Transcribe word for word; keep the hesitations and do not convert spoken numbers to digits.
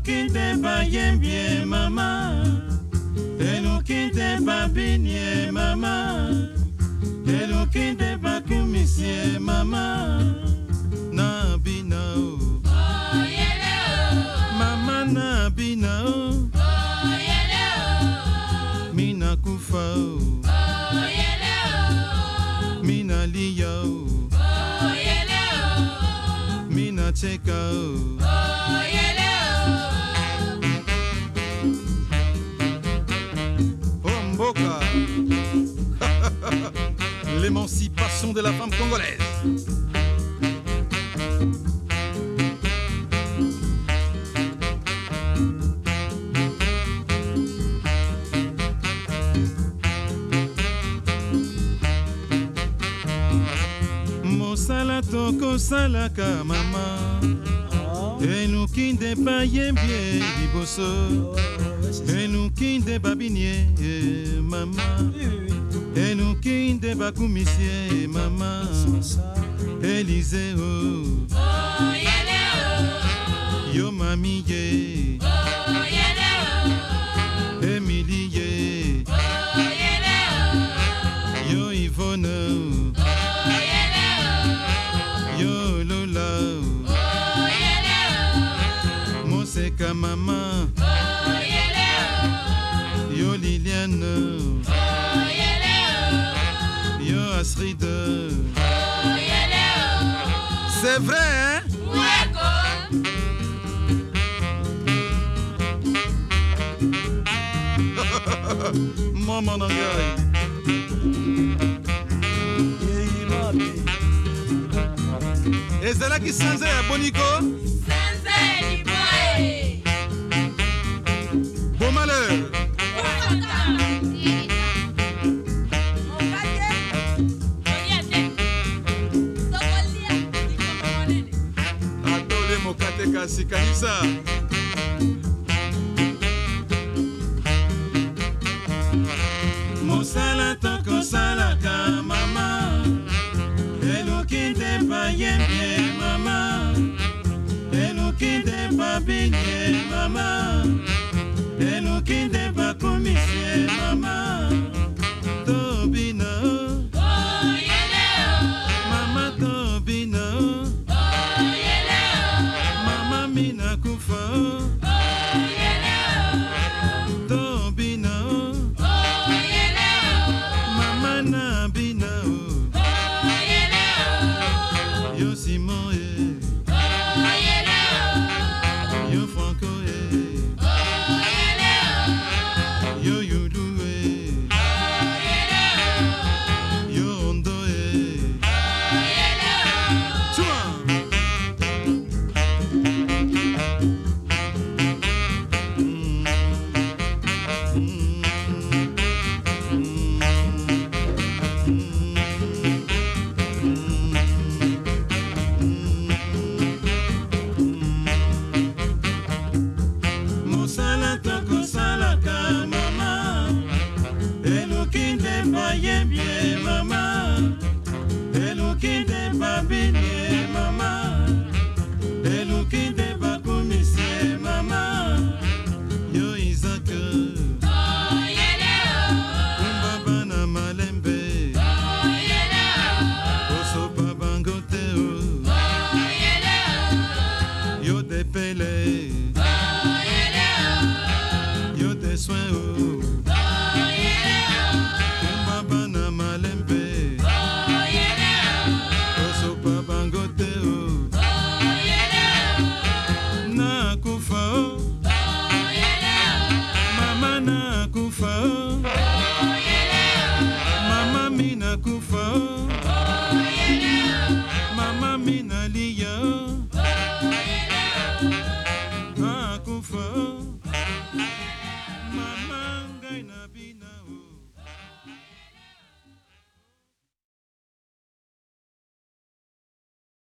kinde ba yembie mama, elu kinde ba binye mama, elu kinde ba kumisie mama, na bina o, oh yele o, mama na bina o, oh yele o, mina kufa o, oh yele o, mina liya o, oh yele o, mina cheka o. oh yele Oh Mboka. L'émancipation de la femme congolaise. Mosala toko salaka mama, enukinde pa yembie liboso, enukinde ba binye mama, enukinde ba kumisie mama, Elize o, oh yele o, yo mami ye, oh yele o, Emily ye, oh yele o, yo Yvonne o, oh yele o, yo Lola o, oh yele o, Moseka mama, oh yele o, yo Liliane o, oh yele o, yo Astrid o. oh yele o, C'est vrai, hein? Weko, Maman Nangai. ezalaki sanza ya boniko Sanza ni boy, bon malheur atole mokate kasi kanisa mosala tokosalaka mama elokinde pa yembie mama elokinde pa binye mama elokinde pa komisie mama tobina oh yele o, mama tobina oh yele o, mama mina kufa oh yele o, tobina oh yele o, mama na bina oh yele o, yo Simon eh. oh yele o, Yo Franco eh. oh yele o, Yo Yudu eh. oh yele o, Yo Ondo eh. oh yele o. Chouan. Mm. Mm. Mosala tokosalaka mama elokinde pa yembie mama elokinde pa binye mama elokinde pa komisie mama yo Isaac Oh yele o, kumbaba na malembe oh yele o, osopa bango te o oh yele o, yo depele oh yele o, yo de soin o